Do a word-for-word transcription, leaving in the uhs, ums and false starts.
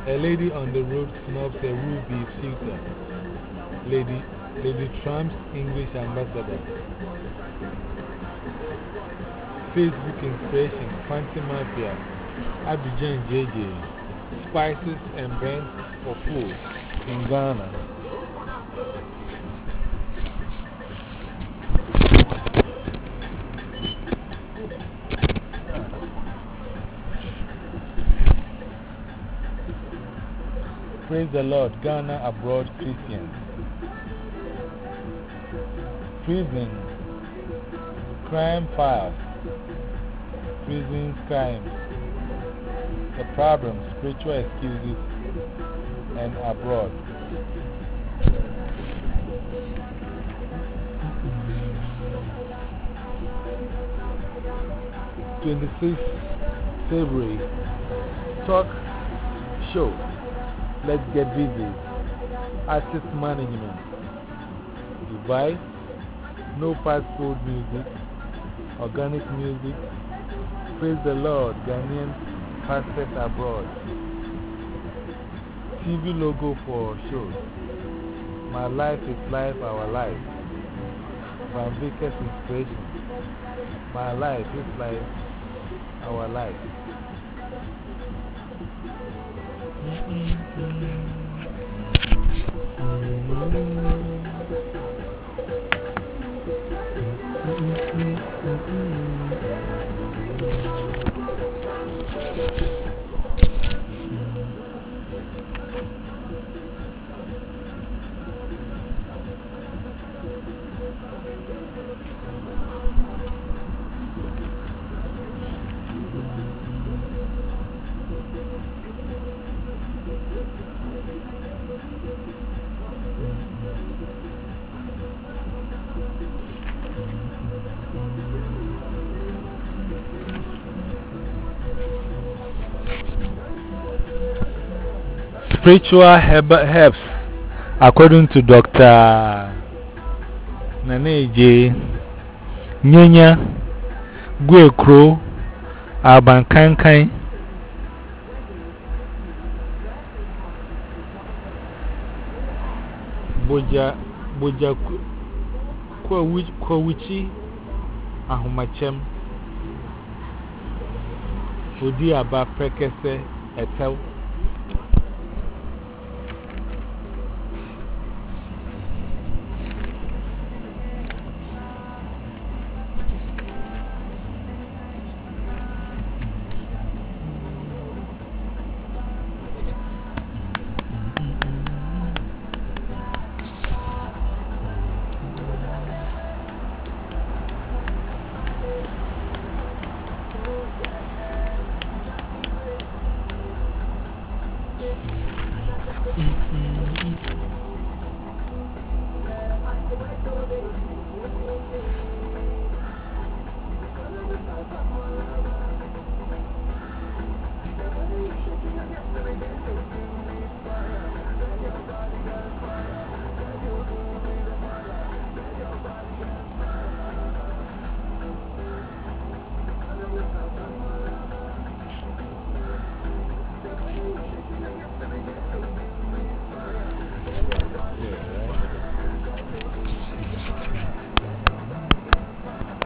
A lady on the road snubs a ruby suitor. Lady, Lady Trump's English ambassador. Facebook inspiration, Fancy Mafia, Abidjan J J. Spices and brands for food in Ghana. Praise the Lord, Ghana abroad Christians. Prison, crime files, prisons, crimes. The problem, spiritual excuses, and abroad. twenty-sixth February, talk show. Let's get busy. Artist management. Device. No fast food music. Organic music. Praise the Lord, Ghanaian pastors abroad. T V logo for shows. My life is life, our life. Van Vickers inspiration. My life is life, our life. Spiritual herb herbs, according to Doctor Naneje Nyenya Gwekro Abankankai Boja Boja Kwawichi Ahumachem Odi Aba Prekese Etel.